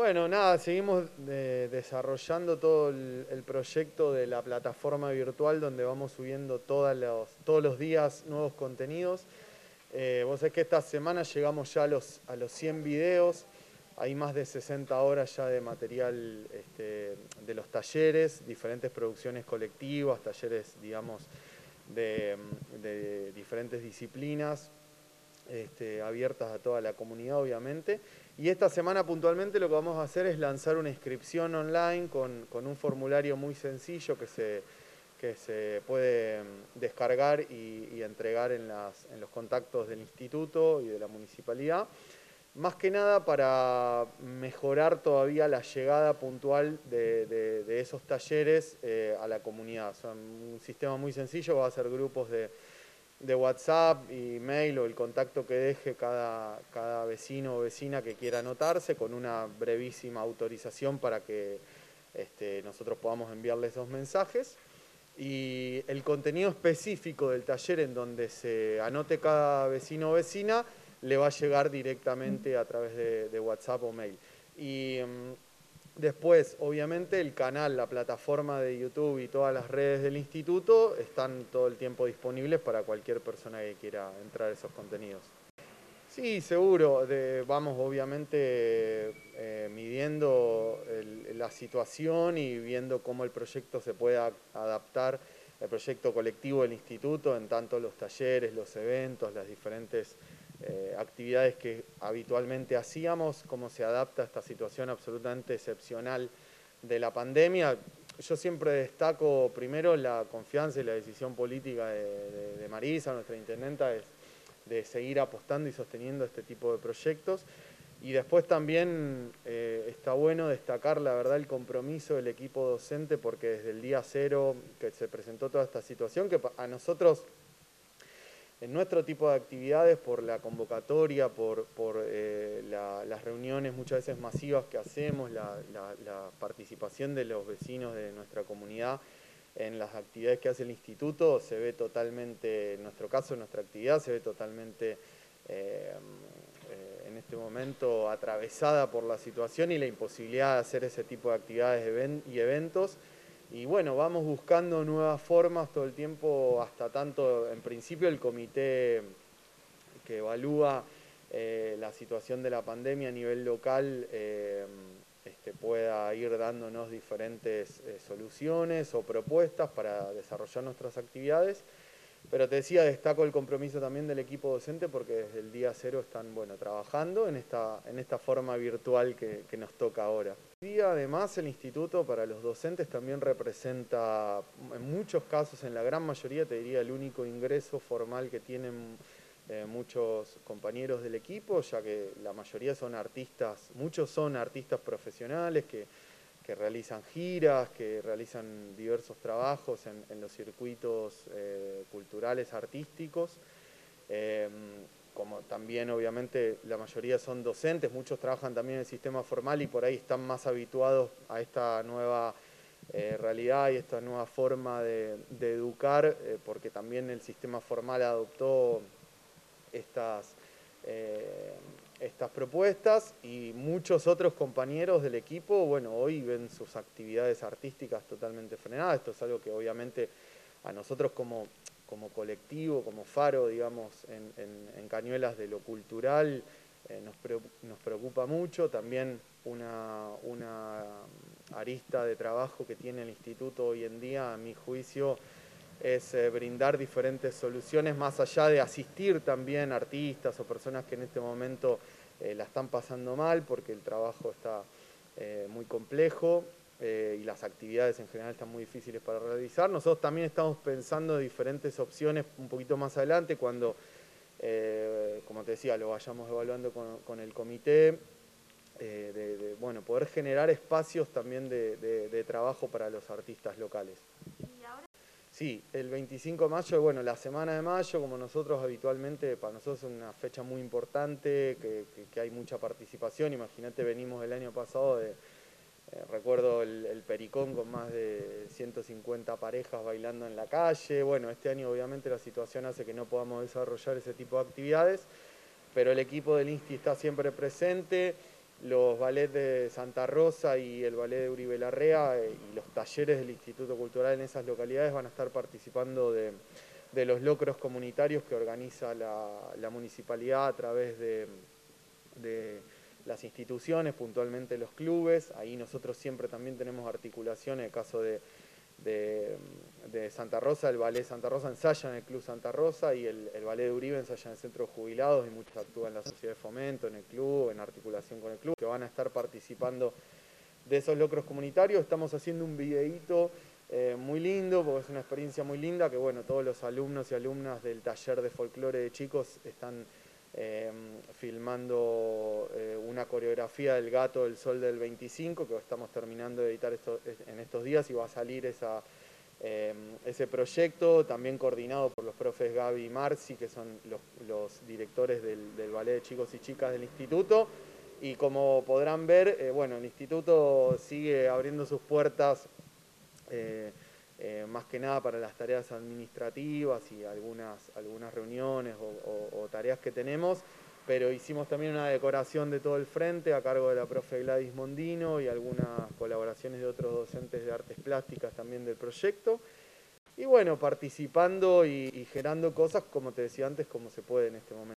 Bueno, nada, seguimos desarrollando todo el proyecto de la plataforma virtual donde vamos subiendo todos los días nuevos contenidos. Vos sabés que esta semana llegamos ya a los 100 videos, hay más de 60 horas ya de material de los talleres, diferentes producciones colectivas, talleres, digamos, de diferentes disciplinas. Abiertas a toda la comunidad, obviamente. Y esta semana puntualmente lo que vamos a hacer es lanzar una inscripción online con un formulario muy sencillo que se puede descargar y entregar en los contactos del instituto y de la municipalidad. Más que nada para mejorar todavía la llegada puntual de esos talleres a la comunidad. Son un sistema muy sencillo, va a ser grupos de WhatsApp, email o el contacto que deje cada vecino o vecina que quiera anotarse con una brevísima autorización para que nosotros podamos enviarles esos mensajes. Y el contenido específico del taller en donde se anote cada vecino o vecina le va a llegar directamente a través de WhatsApp o mail. Y después, obviamente, el canal, la plataforma de YouTube y todas las redes del instituto están todo el tiempo disponibles para cualquier persona que quiera entrar a esos contenidos. Sí, seguro. Vamos, obviamente, midiendo la situación y viendo cómo el proyecto se puede adaptar, el proyecto colectivo del instituto, en tanto los talleres, los eventos, las diferentes actividades que habitualmente hacíamos, cómo se adapta a esta situación absolutamente excepcional de la pandemia. Yo siempre destaco primero la confianza y la decisión política de Marisa, nuestra intendenta, de seguir apostando y sosteniendo este tipo de proyectos. Y después también está bueno destacar, la verdad, el compromiso del equipo docente, porque desde el día cero que se presentó toda esta situación, que a nosotros, en nuestro tipo de actividades, por la convocatoria, por las reuniones muchas veces masivas que hacemos, la participación de los vecinos de nuestra comunidad en las actividades que hace el instituto, se ve totalmente, en nuestro caso, en nuestra actividad, se ve totalmente en este momento atravesada por la situación y la imposibilidad de hacer ese tipo de actividades y eventos. Y bueno, vamos buscando nuevas formas todo el tiempo, hasta tanto, en principio, el comité que evalúa la situación de la pandemia a nivel local pueda ir dándonos diferentes soluciones o propuestas para desarrollar nuestras actividades. Pero te decía, destaco el compromiso también del equipo docente porque desde el día cero están trabajando en esta forma virtual que nos toca ahora. Y además el instituto para los docentes también representa, en muchos casos, en la gran mayoría, te diría, el único ingreso formal que tienen muchos compañeros del equipo, ya que la mayoría son artistas, muchos son artistas profesionales que realizan giras, que realizan diversos trabajos en los circuitos culturales, artísticos. Como también, obviamente, la mayoría son docentes, muchos trabajan también en el sistema formal y por ahí están más habituados a esta nueva realidad y esta nueva forma de educar, porque también el sistema formal adoptó estas, eh, estas propuestas, y muchos otros compañeros del equipo, bueno, hoy ven sus actividades artísticas totalmente frenadas. Esto es algo que obviamente a nosotros como colectivo, como faro, digamos, en Cañuelas de lo cultural, nos preocupa mucho. También una arista de trabajo que tiene el instituto hoy en día, a mi juicio, es brindar diferentes soluciones más allá de asistir también a artistas o personas que en este momento la están pasando mal porque el trabajo está muy complejo y las actividades en general están muy difíciles para realizar. Nosotros también estamos pensando diferentes opciones un poquito más adelante cuando, como te decía, lo vayamos evaluando con el comité, bueno, poder generar espacios también de trabajo para los artistas locales. Sí, el 25 de mayo, bueno, la semana de mayo, como nosotros habitualmente, para nosotros es una fecha muy importante, que hay mucha participación. Imagínate, venimos el año pasado recuerdo el Pericón con más de 150 parejas bailando en la calle. Bueno, este año obviamente la situación hace que no podamos desarrollar ese tipo de actividades, pero el equipo del INSTI está siempre presente. los ballets de Santa Rosa y el ballet de Uribe Larrea y los talleres del Instituto Cultural en esas localidades van a estar participando de los locros comunitarios que organiza la municipalidad a través de las instituciones, puntualmente los clubes. Ahí nosotros siempre también tenemos articulación en el caso de, de Santa Rosa, el ballet Santa Rosa ensaya en el Club Santa Rosa y el ballet de Uribe ensaya en el Centro de Jubilados y muchos actúan en la Sociedad de Fomento, en el club, en articulación con el club, que van a estar participando de esos locros comunitarios. Estamos haciendo un videíto muy lindo, porque es una experiencia muy linda, que bueno, todos los alumnos y alumnas del taller de folclore de chicos están filmando una coreografía del Gato del Sol del 25, que estamos terminando de editar en estos días y va a salir ese proyecto, también coordinado por los profes Gaby y Marci, que son los directores del ballet de chicos y chicas del instituto. Y como podrán ver, bueno, el instituto sigue abriendo sus puertas más que nada para las tareas administrativas y algunas reuniones o tareas que tenemos, pero hicimos también una decoración de todo el frente a cargo de la profe Gladys Mondino y algunas colaboraciones de otros docentes de artes plásticas también del proyecto. Y bueno, participando y generando cosas, como te decía antes, como se puede en este momento.